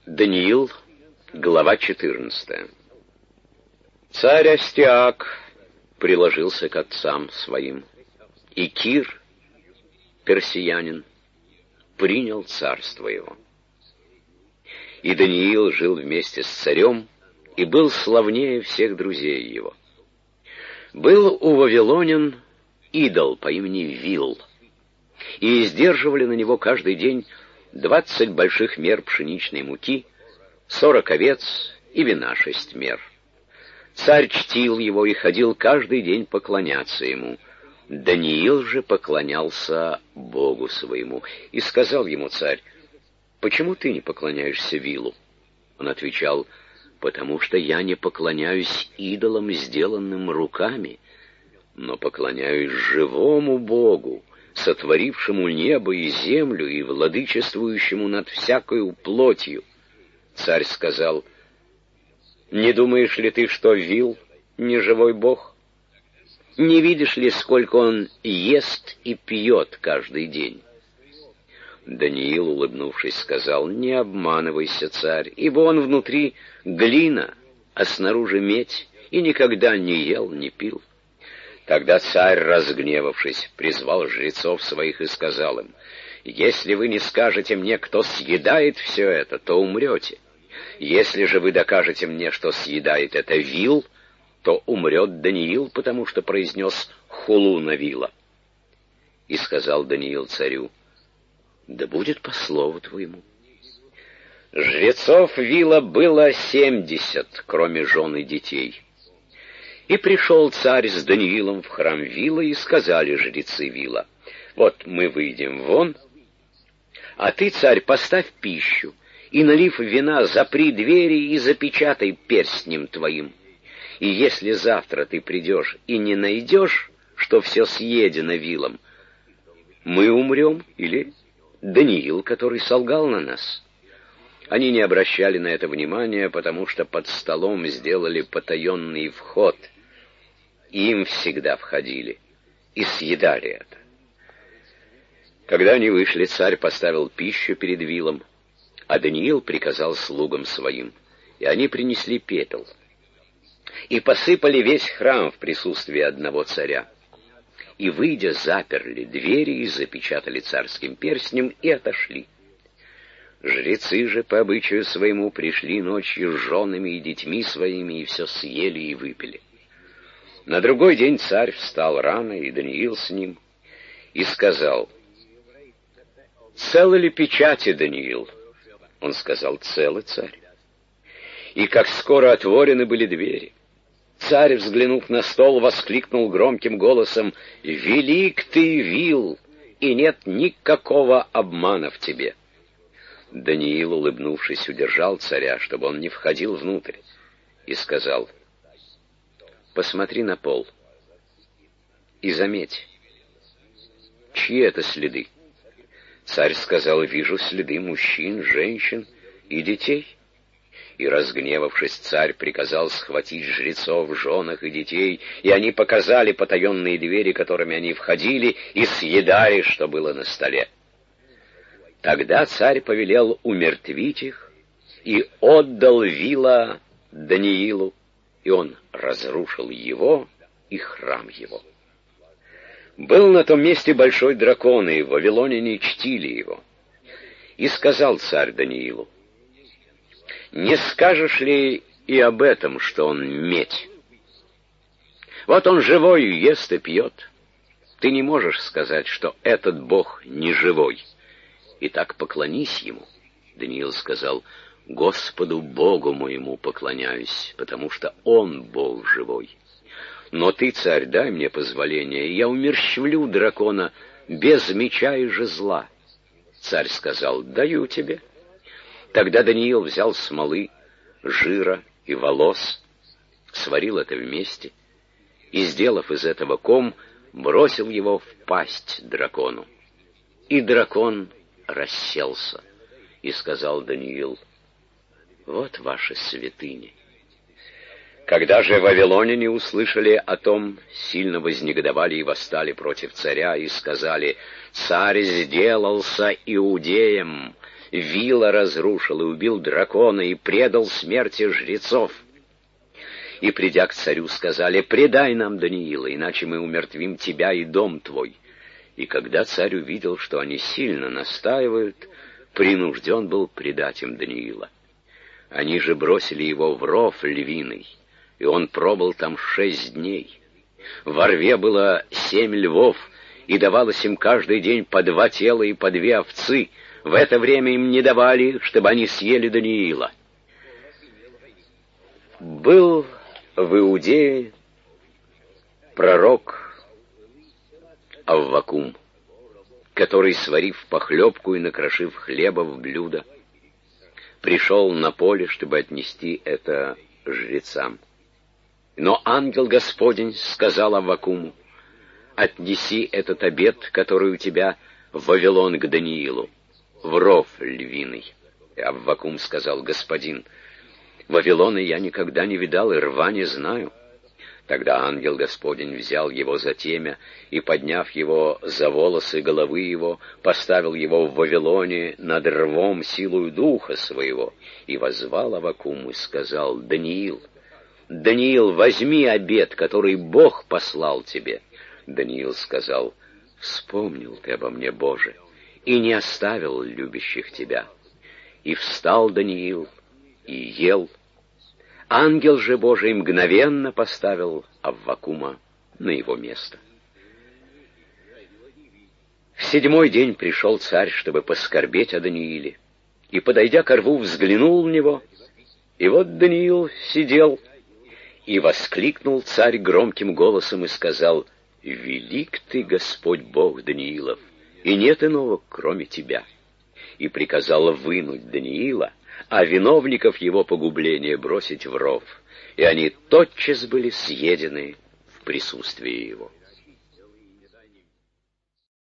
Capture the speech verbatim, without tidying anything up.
Даниил, глава четырнадцатая. Царь Астиак приложился к отцам своим, и Кир, персиянин, принял царство его. И Даниил жил вместе с царем и был славнее всех друзей его. Был у вавилонян идол по имени Вил, и издерживали на него каждый день двадцать больших мер пшеничной муки, сорок овец и вина шесть мер. Царь чтил его и ходил каждый день поклоняться ему. Даниил же поклонялся Богу своему. И сказал ему царь: «Почему ты не поклоняешься Вилу?» Он отвечал: «Потому что я не поклоняюсь идолам, сделанным руками, но поклоняюсь живому Богу, сотворившему небо и землю и владычествующему над всякою плотью». Царь сказал: «Не думаешь ли ты, что Вил не живой бог? Не видишь ли, сколько он ест и пьет каждый день?» Даниил, улыбнувшись, сказал: «Не обманывайся, царь, ибо он внутри глина, а снаружи медь, и никогда не ел, не пил». Тогда царь, разгневавшись, призвал жрецов своих и сказал им: «Если вы не скажете мне, кто съедает все это, то умрете. Если же вы докажете мне, что съедает это Вил, то умрет Даниил, потому что произнес хулу на Вила». И сказал Даниил царю: «Да будет по слову твоему». Жрецов Вила было семьдесят, кроме жен и детей. И пришел царь с Даниилом в храм Вила, и сказали жрецы Вила: «Вот мы выйдем вон, а ты, царь, поставь пищу, и, налив вина, запри двери и запечатай перстнем твоим. И если завтра ты придешь и не найдешь, что все съедено Вилом, мы умрем, или Даниил, который солгал на нас». Они не обращали на это внимания, потому что под столом сделали потаенный вход, и им всегда входили и съедали это. Когда они вышли, царь поставил пищу перед Вилом, а Даниил приказал слугам своим, и они принесли пепел, и посыпали весь храм в присутствии одного царя. И, выйдя, заперли двери и запечатали царским перстнем и отошли. Жрецы же по обычаю своему пришли ночью с женами и детьми своими, и все съели и выпили. На другой день царь встал рано, и Даниил с ним, и сказал: «Целы ли печати, Даниил?» Он сказал: «Целы, царь». И как скоро отворены были двери, царь, взглянув на стол, воскликнул громким голосом: «Велик ты, Вил, и нет никакого обмана в тебе». Даниил, улыбнувшись, удержал царя, чтобы он не входил внутрь, и сказал: «Посмотри на пол и заметь, чьи это следы». Царь сказал: «Вижу следы мужчин, женщин и детей». И, разгневавшись, царь приказал схватить жрецов, женах и детей, и они показали потаенные двери, которыми они входили, и съедали, что было на столе. Тогда царь повелел умертвить их и отдал Вила Даниилу, и он разрушил его и храм его. Был на том месте большой дракон, и вавилоняне чтили его. И сказал царь Даниилу: «Не скажешь ли и об этом, что он медь? Вот он живой, ест и пьет. Ты не можешь сказать, что этот бог не живой. Итак, поклонись ему». Даниил сказал: «Господу Богу моему поклоняюсь, потому что он Бог живой. Но ты, царь, дай мне позволение, и я умерщвлю дракона без меча и жезла». Царь сказал: «Даю тебе». Тогда Даниил взял смолы, жира и волос, сварил это вместе, и, сделав из этого ком, бросил его в пасть дракону. И дракон расселся, и сказал Даниил: «Вот ваши святыни». Когда же вавилоняне услышали о том, сильно вознегодовали и восстали против царя, и сказали: «Царь сделался иудеем, вила разрушил и убил дракона и предал смерти жрецов. И, придя к царю, сказали: «Предай нам Даниила, иначе мы умертвим тебя и дом твой». И когда царь увидел, что они сильно настаивают, принужден был предать им Даниила. Они же бросили его в ров львиный, и он пробыл там шесть дней. Во рве было семь львов, и давалось им каждый день по два тела и по две овцы. В это время им не давали, чтобы они съели Даниила. Был в Иудее пророк Аввакум, который, сварив похлебку и накрошив хлеба в блюдо, пришел на поле, чтобы отнести это жрецам. Но ангел Господень сказал Аввакуму: «Отнеси этот обед, который у тебя, в Вавилон к Даниилу, в ров львиный». И Аввакум сказал: «Господин, Вавилона я никогда не видал и рва не знаю». Тогда ангел Господень взял его за темя и, подняв его за волосы головы его, поставил его в Вавилоне над рвом силою духа своего, и воззвал Аввакум и сказал: «Даниил, Даниил, возьми обет, который Бог послал тебе». Даниил сказал: «Вспомнил ты обо мне, Боже, и не оставил любящих тебя». И встал Даниил и ел. Ангел же Божий мгновенно поставил Аввакума на его место. В седьмой день пришел царь, чтобы поскорбеть о Данииле, и, подойдя ко рву, взглянул в него, и вот Даниил сидел, и воскликнул царь громким голосом и сказал: «Велик ты, Господь Бог Даниилов, и нет иного, кроме тебя». И приказал вынуть Даниила, а виновников его погубления бросить в ров, и они тотчас были съедены в присутствии его.